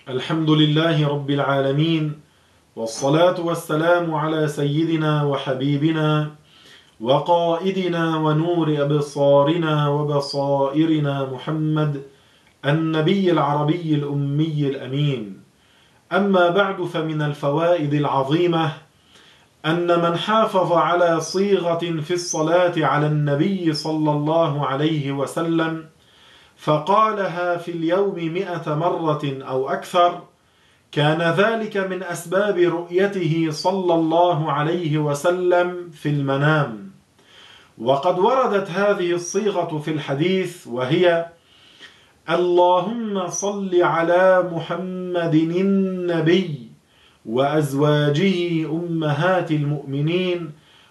الحمد لله رب العالمين، والصلاة والسلام على سيدنا وحبيبنا وقائدنا ونور أبصارنا وبصائرنا محمد النبي العربي الأمي الأمين. أما بعد، فمن الفوائد العظيمة أن من حافظ على صيغة في الصلاة على النبي صلى الله عليه وسلم فقالها في اليوم 100 مرة أو أكثر، كان ذلك من أسباب رؤيته صلى الله عليه وسلم في المنام. وقد وردت هذه الصيغة في الحديث، وهي: اللهم صل على محمد النبي وأزواجه أمهات المؤمنين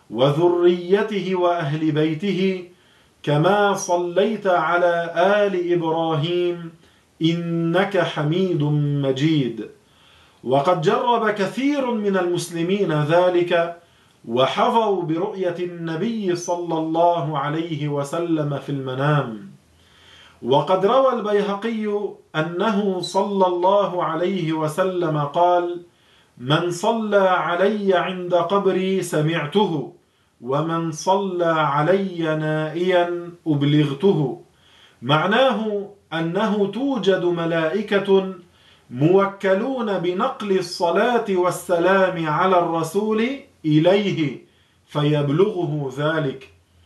وذريته وأهل بيته كما صليت على آل إبراهيم إنك حميد مجيد. وقد جرب كثير من المسلمين ذلك وحظوا برؤية النبي صلى الله عليه وسلم في المنام. وقد روى البيهقي أنه صلى الله عليه وسلم قال: من صلى علي عند قبري سمعته، ومن صلى علي نائيا أبلغته. معناه أنه توجد ملائكة موكلون بنقل الصلاة والسلام على الرسول إليه فيبلغه ذلك.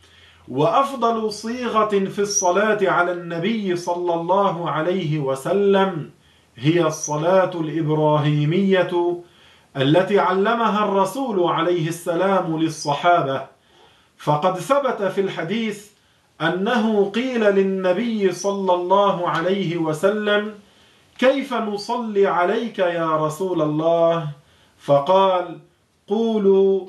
وأفضل صيغة في الصلاة على النبي صلى الله عليه وسلم هي الصلاة الإبراهيمية التي علمها الرسول عليه السلام للصحابة. فقد ثبت في الحديث أنه قيل للنبي صلى الله عليه وسلم: كيف نصلي عليك يا رسول الله؟ فقال: قولوا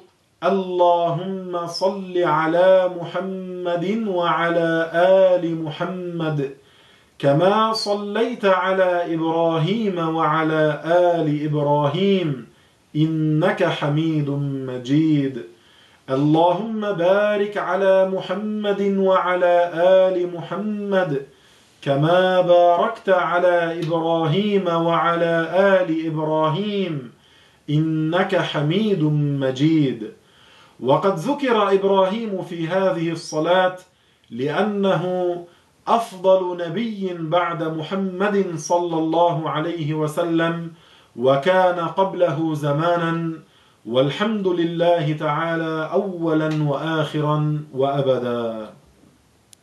اللهم صل على محمد وعلى آل محمد كما صليت على إبراهيم وعلى آل إبراهيم إنك حميد مجيد. اللهم بارك على محمد وعلى آل محمد كما باركت على إبراهيم وعلى آل إبراهيم إنك حميد مجيد. وقد ذكر إبراهيم في هذه الصلاة لأنه أفضل نبي بعد محمد صلى الله عليه وسلم، وكان قبله زمانا، والحمد لله تعالى أولا وآخرا وأبدا.